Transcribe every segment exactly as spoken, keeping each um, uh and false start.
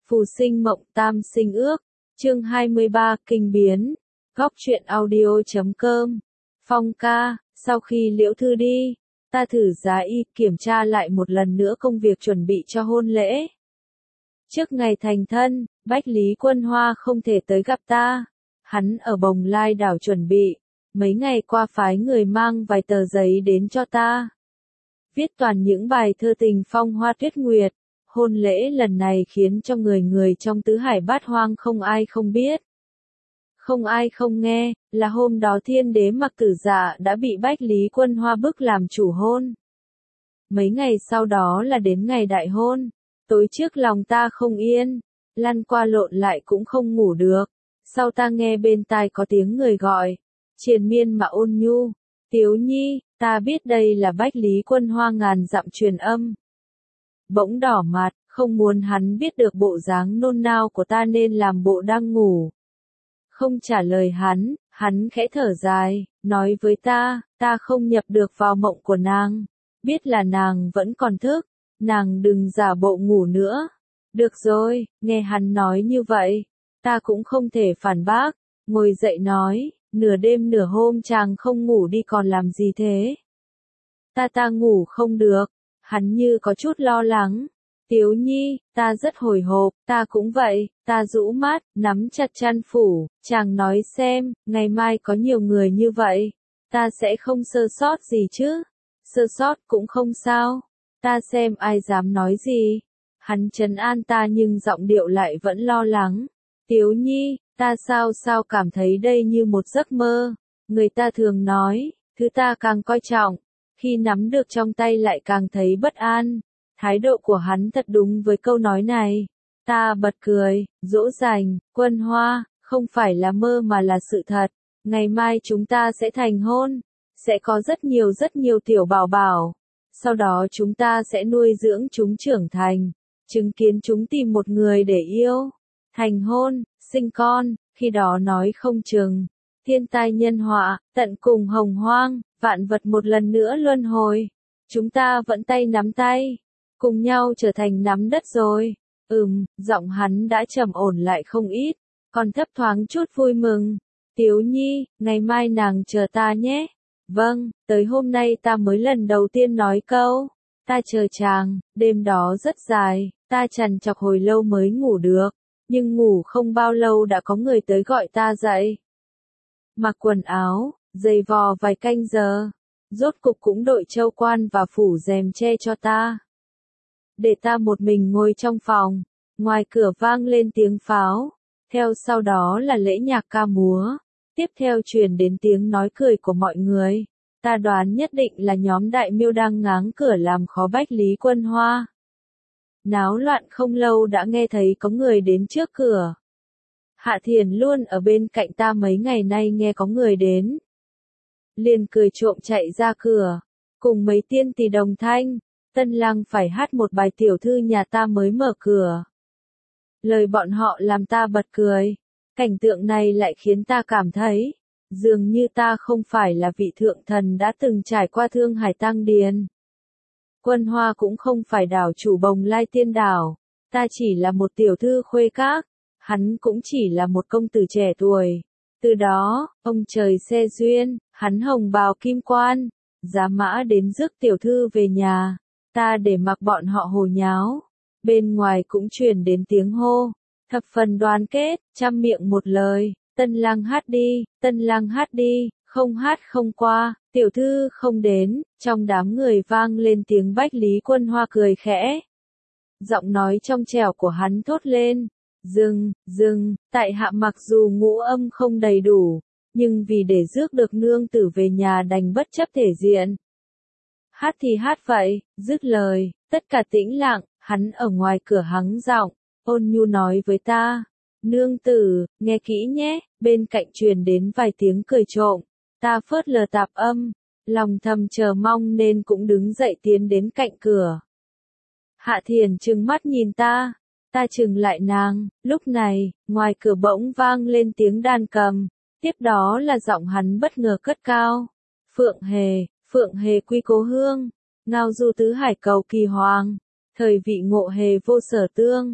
Phù sinh mộng tam sinh ước, chương hai mươi ba kinh biến, góc truyện audio chấm com. Phong ca, sau khi Liễu Thư đi, ta thử giá y kiểm tra lại một lần nữa công việc chuẩn bị cho hôn lễ. Trước ngày thành thân, Bách Lý Quân Hoa không thể tới gặp ta. Hắn ở Bồng Lai đảo chuẩn bị, mấy ngày qua phái người mang vài tờ giấy đến cho ta. Viết toàn những bài thơ tình phong hoa tuyết nguyệt. Hôn lễ lần này khiến cho người người trong tứ hải bát hoang không ai không biết. Không ai không nghe, là hôm đó Thiên Đế Mặc Tử Dạ đã bị Bách Lý Quân Hoa bức làm chủ hôn. Mấy ngày sau đó là đến ngày đại hôn. Tối trước lòng ta không yên, lăn qua lộn lại cũng không ngủ được. Sau ta nghe bên tai có tiếng người gọi, triền miên mà ôn nhu, Tiếu Nhi, ta biết đây là Bách Lý Quân Hoa ngàn dặm truyền âm. Bỗng đỏ mặt, không muốn hắn biết được bộ dáng nôn nao của ta nên làm bộ đang ngủ. Không trả lời hắn, hắn khẽ thở dài, nói với ta, ta không nhập được vào mộng của nàng. Biết là nàng vẫn còn thức, nàng đừng giả bộ ngủ nữa. Được rồi, nghe hắn nói như vậy, ta cũng không thể phản bác, ngồi dậy nói, nửa đêm nửa hôm chàng không ngủ đi còn làm gì thế? Ta ta ngủ không được. Hắn như có chút lo lắng. Tiếu Nhi, ta rất hồi hộp, ta cũng vậy, ta rũ mắt, nắm chặt chăn phủ, chàng nói xem, ngày mai có nhiều người như vậy, ta sẽ không sơ sót gì chứ? Sơ sót cũng không sao, ta xem ai dám nói gì. Hắn trấn an ta nhưng giọng điệu lại vẫn lo lắng. Tiếu Nhi, ta sao sao cảm thấy đây như một giấc mơ. Người ta thường nói, thứ ta càng coi trọng, khi nắm được trong tay lại càng thấy bất an. Thái độ của hắn thật đúng với câu nói này. Ta bật cười, dỗ dành, Quân Hoa, không phải là mơ mà là sự thật. Ngày mai chúng ta sẽ thành hôn, sẽ có rất nhiều rất nhiều tiểu bảo bảo. Sau đó chúng ta sẽ nuôi dưỡng chúng trưởng thành, chứng kiến chúng tìm một người để yêu, thành hôn, sinh con, khi đó nói không chừng. Thiên tai nhân họa, tận cùng hồng hoang, vạn vật một lần nữa luân hồi. Chúng ta vẫn tay nắm tay, cùng nhau trở thành nắm đất rồi. Ừm, giọng hắn đã trầm ổn lại không ít, còn thấp thoáng chút vui mừng. Tiếu Nhi, ngày mai nàng chờ ta nhé. Vâng, tới hôm nay ta mới lần đầu tiên nói câu, ta chờ chàng. Đêm đó rất dài, ta trằn trọc hồi lâu mới ngủ được, nhưng ngủ không bao lâu đã có người tới gọi ta dậy. Mặc quần áo, giày vò vài canh giờ, rốt cục cũng đội châu quan và phủ rèm che cho ta. Để ta một mình ngồi trong phòng, ngoài cửa vang lên tiếng pháo, theo sau đó là lễ nhạc ca múa, tiếp theo truyền đến tiếng nói cười của mọi người. Ta đoán nhất định là nhóm đại miêu đang ngáng cửa làm khó Bách Lý Quân Hoa. Náo loạn không lâu đã nghe thấy có người đến trước cửa. Hạ Thiền luôn ở bên cạnh ta mấy ngày nay nghe có người đến, liền cười trộm chạy ra cửa, cùng mấy tiên tỷ đồng thanh, Tân Lang phải hát một bài tiểu thư nhà ta mới mở cửa. Lời bọn họ làm ta bật cười, cảnh tượng này lại khiến ta cảm thấy, dường như ta không phải là vị thượng thần đã từng trải qua Thương Hải Tăng Điền. Quân Hoa cũng không phải đảo chủ Bồng Lai Tiên Đảo, ta chỉ là một tiểu thư khuê các, hắn cũng chỉ là một công tử trẻ tuổi. Từ đó, ông trời xe duyên, hắn hồng bào kim quan, giá mã đến rước tiểu thư về nhà, ta để mặc bọn họ hồ nháo. Bên ngoài cũng truyền đến tiếng hô, thập phần đoàn kết, trăm miệng một lời, Tân Lang hát đi, Tân Lang hát đi, không hát không qua, tiểu thư không đến. Trong đám người vang lên tiếng Bách Lý Quân Hoa cười khẽ. Giọng nói trong trẻo của hắn thốt lên, dừng, dừng, tại hạ mặc dù ngũ âm không đầy đủ, nhưng vì để rước được nương tử về nhà đành bất chấp thể diện. Hát thì hát vậy, dứt lời, tất cả tĩnh lặng, hắn ở ngoài cửa hắng giọng, ôn nhu nói với ta, nương tử, nghe kỹ nhé. Bên cạnh truyền đến vài tiếng cười trộm, ta phớt lờ tạp âm, lòng thầm chờ mong nên cũng đứng dậy tiến đến cạnh cửa. Hạ Thiền trừng mắt nhìn ta, ta trừng lại nàng. Lúc này, ngoài cửa bỗng vang lên tiếng đàn cầm, tiếp đó là giọng hắn bất ngờ cất cao. Phượng Hề, Phượng Hề quy cố hương, ngao du tứ hải cầu kỳ hoàng, thời vị ngộ hề vô sở tương.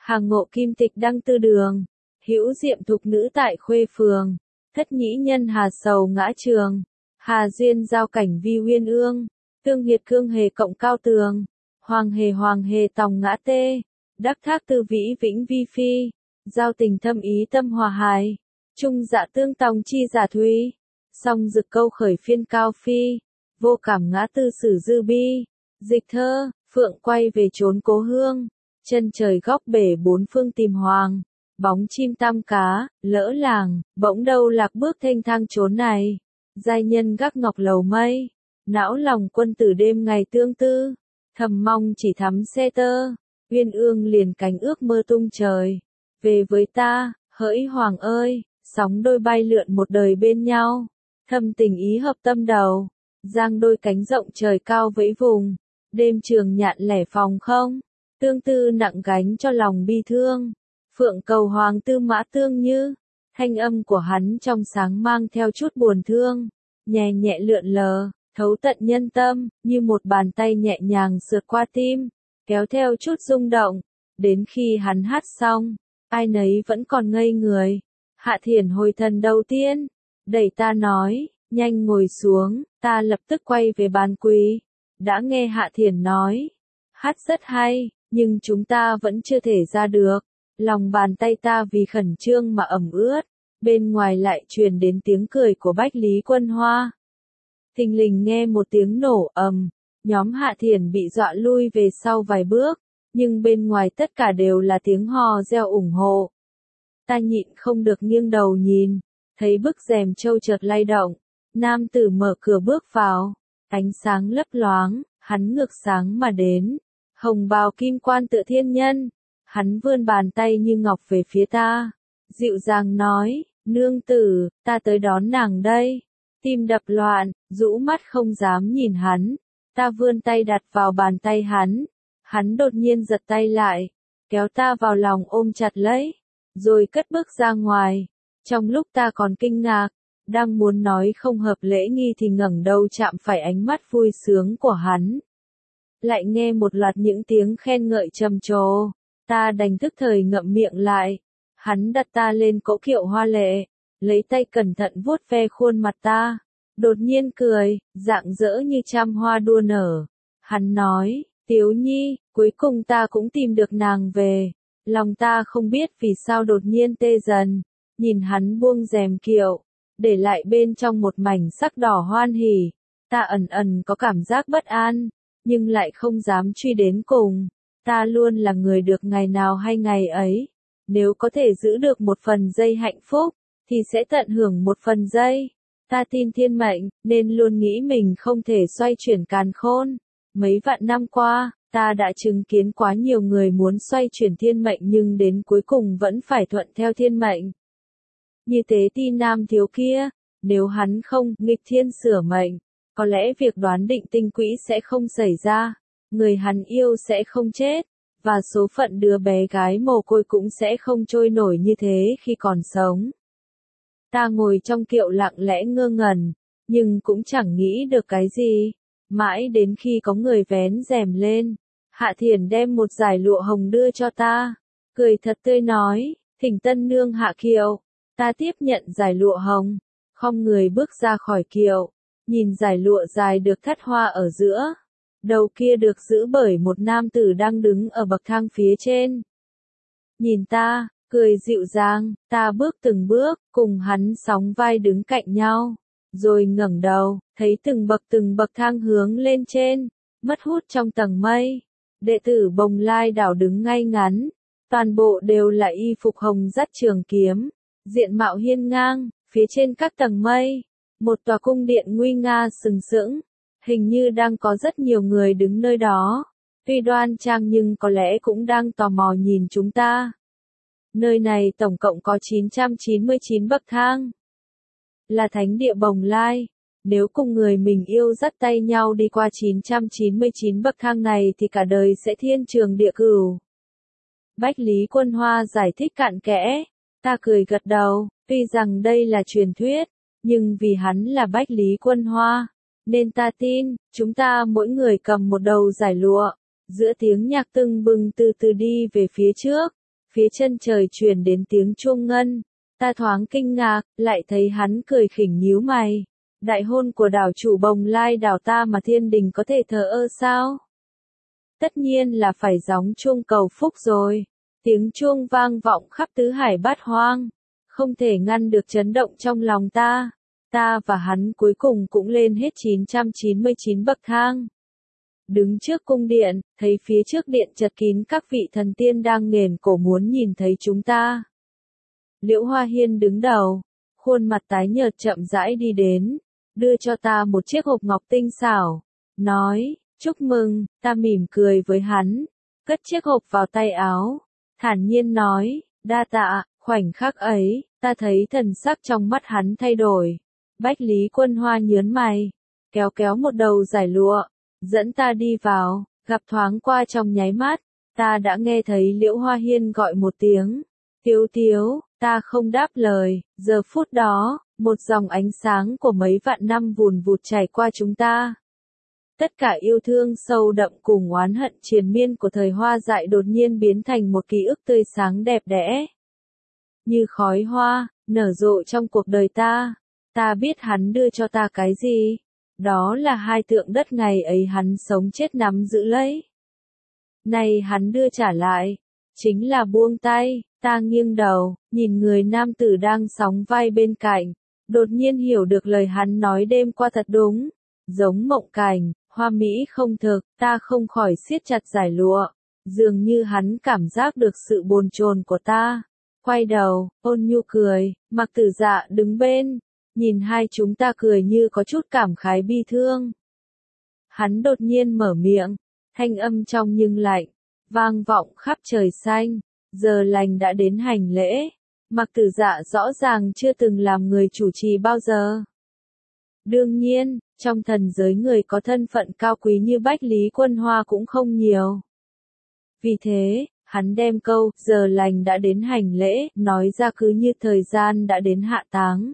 Hàng ngộ kim tịch đăng tư đường, hữu diệm thục nữ tại khuê phường, thất nhĩ nhân hà sầu ngã trường, hà duyên giao cảnh vi uyên ương, tương hiệt cương hề cộng cao tường, hoàng hề hoàng hề tòng ngã tê, đắc thác tư vĩ vĩnh vi phi, giao tình thâm ý tâm hòa hài, trung dạ tương tòng chi giả thúy, song dực câu khởi phiên cao phi, vô cảm ngã tư sử dư bi, dịch thơ, phượng quay về trốn cố hương, chân trời góc bể bốn phương tìm hoàng, bóng chim tam cá, lỡ làng, bỗng đâu lạc bước thênh thang trốn này, giai nhân gác ngọc lầu mây, não lòng quân tử đêm ngày tương tư, thầm mong chỉ thắm xe tơ, uyên ương liền cánh ước mơ tung trời, về với ta, hỡi hoàng ơi, sóng đôi bay lượn một đời bên nhau, thâm tình ý hợp tâm đầu, giang đôi cánh rộng trời cao vẫy vùng, đêm trường nhạn lẻ phòng không, tương tư nặng gánh cho lòng bi thương, phượng cầu hoàng tư mã tương như, thanh âm của hắn trong sáng mang theo chút buồn thương, nhẹ nhẹ lượn lờ, thấu tận nhân tâm, như một bàn tay nhẹ nhàng sượt qua tim, kéo theo chút rung động, đến khi hắn hát xong, ai nấy vẫn còn ngây người. Hạ Thiển hồi thần đầu tiên, đẩy ta nói, nhanh ngồi xuống, ta lập tức quay về bàn quỳ, đã nghe Hạ Thiển nói, hát rất hay, nhưng chúng ta vẫn chưa thể ra được, lòng bàn tay ta vì khẩn trương mà ẩm ướt, bên ngoài lại truyền đến tiếng cười của Bách Lý Quân Hoa. Thình lình nghe một tiếng nổ ầm, nhóm Hạ Thiển bị dọa lui về sau vài bước, nhưng bên ngoài tất cả đều là tiếng hò reo ủng hộ. Ta nhịn không được nghiêng đầu nhìn, thấy bức rèm trâu chợt lay động, nam tử mở cửa bước vào, ánh sáng lấp loáng, hắn ngược sáng mà đến, hồng bào kim quan tựa thiên nhân, hắn vươn bàn tay như ngọc về phía ta, dịu dàng nói, nương tử, ta tới đón nàng đây, tim đập loạn, rũ mắt không dám nhìn hắn, ta vươn tay đặt vào bàn tay hắn, hắn đột nhiên giật tay lại, kéo ta vào lòng ôm chặt lấy, rồi cất bước ra ngoài, trong lúc ta còn kinh ngạc, đang muốn nói không hợp lễ nghi thì ngẩng đầu chạm phải ánh mắt vui sướng của hắn. Lại nghe một loạt những tiếng khen ngợi trầm trồ, ta đành thức thời ngậm miệng lại, hắn đặt ta lên cỗ kiệu hoa lệ, lấy tay cẩn thận vuốt ve khuôn mặt ta, đột nhiên cười, rạng rỡ như trăm hoa đua nở, hắn nói, Tiếu Nhi, cuối cùng ta cũng tìm được nàng về, lòng ta không biết vì sao đột nhiên tê dần, nhìn hắn buông rèm kiệu, để lại bên trong một mảnh sắc đỏ hoan hỉ, ta ẩn ẩn có cảm giác bất an, nhưng lại không dám truy đến cùng, ta luôn là người được ngày nào hay ngày ấy, nếu có thể giữ được một phần giây hạnh phúc, thì sẽ tận hưởng một phần giây, ta tin thiên mệnh, nên luôn nghĩ mình không thể xoay chuyển càn khôn, mấy vạn năm qua, ta đã chứng kiến quá nhiều người muốn xoay chuyển thiên mệnh nhưng đến cuối cùng vẫn phải thuận theo thiên mệnh. Như Tế Ti nam thiếu kia, nếu hắn không nghịch thiên sửa mệnh, có lẽ việc đoán định tinh quỹ sẽ không xảy ra, người hắn yêu sẽ không chết, và số phận đứa bé gái mồ côi cũng sẽ không trôi nổi như thế khi còn sống. Ta ngồi trong kiệu lặng lẽ ngơ ngẩn, nhưng cũng chẳng nghĩ được cái gì, mãi đến khi có người vén rèm lên, Hạ Thiển đem một dải lụa hồng đưa cho ta, cười thật tươi nói, thỉnh tân nương hạ kiệu, ta tiếp nhận dải lụa hồng, khom người bước ra khỏi kiệu, nhìn dải lụa dài được thắt hoa ở giữa, đầu kia được giữ bởi một nam tử đang đứng ở bậc thang phía trên. Nhìn ta, cười dịu dàng, ta bước từng bước, cùng hắn sóng vai đứng cạnh nhau, rồi ngẩng đầu, thấy từng bậc từng bậc thang hướng lên trên, mất hút trong tầng mây. Đệ tử Bồng Lai đảo đứng ngay ngắn, toàn bộ đều là y phục hồng dắt trường kiếm, diện mạo hiên ngang, phía trên các tầng mây, một tòa cung điện nguy nga sừng sững, hình như đang có rất nhiều người đứng nơi đó, tuy đoan trang nhưng có lẽ cũng đang tò mò nhìn chúng ta. Nơi này tổng cộng có chín trăm chín mươi chín bậc thang, là thánh địa Bồng Lai. Nếu cùng người mình yêu dắt tay nhau đi qua chín trăm chín mươi chín bậc thang này thì cả đời sẽ thiên trường địa cửu. Bách Lý Quân Hoa giải thích cặn kẽ, ta cười gật đầu, tuy rằng đây là truyền thuyết, nhưng vì hắn là Bách Lý Quân Hoa, nên ta tin, chúng ta mỗi người cầm một đầu dải lụa, giữa tiếng nhạc tưng bừng từ từ đi về phía trước, phía chân trời truyền đến tiếng chuông ngân. Ta thoáng kinh ngạc, lại thấy hắn cười khỉnh nhíu mày. Đại hôn của đảo chủ Bồng Lai đảo ta mà thiên đình có thể thờ ơ sao? Tất nhiên là phải gióng chuông cầu phúc rồi. Tiếng chuông vang vọng khắp tứ hải bát hoang. Không thể ngăn được chấn động trong lòng ta. Ta và hắn cuối cùng cũng lên hết chín trăm chín mươi chín bậc thang. Đứng trước cung điện, thấy phía trước điện chật kín các vị thần tiên đang nghển cổ muốn nhìn thấy chúng ta. Liễu Hoa Hiên đứng đầu, khuôn mặt tái nhợt chậm rãi đi đến, đưa cho ta một chiếc hộp ngọc tinh xảo, nói, chúc mừng, ta mỉm cười với hắn, cất chiếc hộp vào tay áo, thản nhiên nói, đa tạ, khoảnh khắc ấy, ta thấy thần sắc trong mắt hắn thay đổi. Bách Lý Quân Hoa nhớn mày, kéo kéo một đầu giải lụa, dẫn ta đi vào, gặp thoáng qua trong nháy mắt, ta đã nghe thấy Liễu Hoa Hiên gọi một tiếng, Tiếu Tiếu, ta không đáp lời, giờ phút đó, một dòng ánh sáng của mấy vạn năm vùn vụt chảy qua chúng ta. Tất cả yêu thương sâu đậm cùng oán hận triền miên của thời hoa dại đột nhiên biến thành một ký ức tươi sáng đẹp đẽ. Như khói hoa, nở rộ trong cuộc đời ta, ta biết hắn đưa cho ta cái gì. Đó là hai tượng đất ngày ấy hắn sống chết nắm giữ lấy. Này hắn đưa trả lại, chính là buông tay, ta nghiêng đầu, nhìn người nam tử đang sóng vai bên cạnh, đột nhiên hiểu được lời hắn nói đêm qua thật đúng, giống mộng cảnh, hoa mỹ không thực, ta không khỏi siết chặt giải lụa, dường như hắn cảm giác được sự bồn chồn của ta, quay đầu, ôn nhu cười, Mặc Tử Dạ đứng bên. Nhìn hai chúng ta cười như có chút cảm khái bi thương. Hắn đột nhiên mở miệng, thanh âm trong nhưng lạnh, vang vọng khắp trời xanh, giờ lành đã đến hành lễ. Mặc Tử Dạ rõ ràng chưa từng làm người chủ trì bao giờ. Đương nhiên, trong thần giới người có thân phận cao quý như Bách Lý Quân Hoa cũng không nhiều. Vì thế, hắn đem câu, giờ lành đã đến hành lễ, nói ra cứ như thời gian đã đến hạ táng.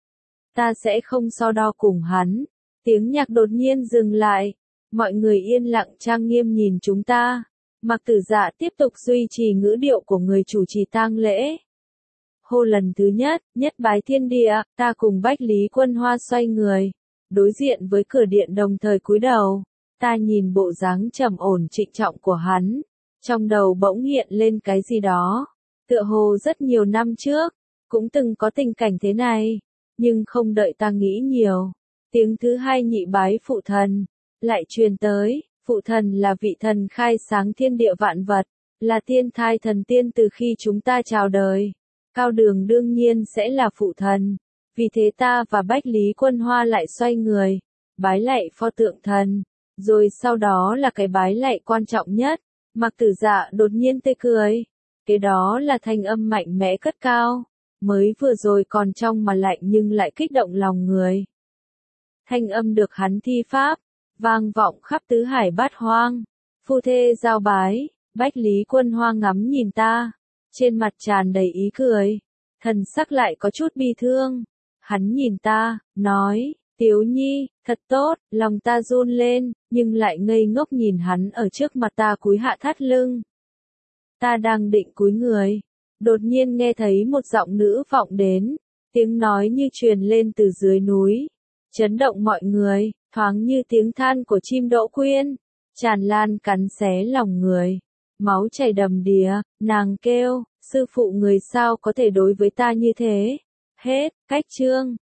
Ta sẽ không so đo cùng hắn. Tiếng nhạc đột nhiên dừng lại. Mọi người yên lặng trang nghiêm nhìn chúng ta. Mặc Tử Dạ tiếp tục duy trì ngữ điệu của người chủ trì tang lễ. Hô lần thứ nhất, nhất bái thiên địa, ta cùng Bách Lý Quân Hoa xoay người. Đối diện với cửa điện đồng thời cúi đầu. Ta nhìn bộ dáng trầm ổn trịnh trọng của hắn. Trong đầu bỗng hiện lên cái gì đó. Tựa hồ rất nhiều năm trước, cũng từng có tình cảnh thế này. Nhưng không đợi ta nghĩ nhiều, tiếng thứ hai nhị bái phụ thần, lại truyền tới, phụ thần là vị thần khai sáng thiên địa vạn vật, là tiên thai thần tiên từ khi chúng ta chào đời. Cao Đường đương nhiên sẽ là phụ thần, vì thế ta và Bách Lý Quân Hoa lại xoay người, bái lạy pho tượng thần, rồi sau đó là cái bái lạy quan trọng nhất, Mặc Tử Dạ đột nhiên tê cười, cái đó là thanh âm mạnh mẽ cất cao. Mới vừa rồi còn trong mà lạnh nhưng lại kích động lòng người. Thanh âm được hắn thi pháp, vang vọng khắp tứ hải bát hoang. Phu thê giao bái, Bách Lý Quân Hoa ngắm nhìn ta, trên mặt tràn đầy ý cười, thần sắc lại có chút bi thương. Hắn nhìn ta, nói, Tiếu Nhi, thật tốt, lòng ta run lên, nhưng lại ngây ngốc nhìn hắn ở trước mặt ta cúi hạ thắt lưng. Ta đang định cúi người. Đột nhiên nghe thấy một giọng nữ vọng đến, tiếng nói như truyền lên từ dưới núi, chấn động mọi người, thoáng như tiếng than của chim đỗ quyên, tràn lan cắn xé lòng người, máu chảy đầm đìa, nàng kêu, sư phụ người sao có thể đối với ta như thế, hết, cách chương.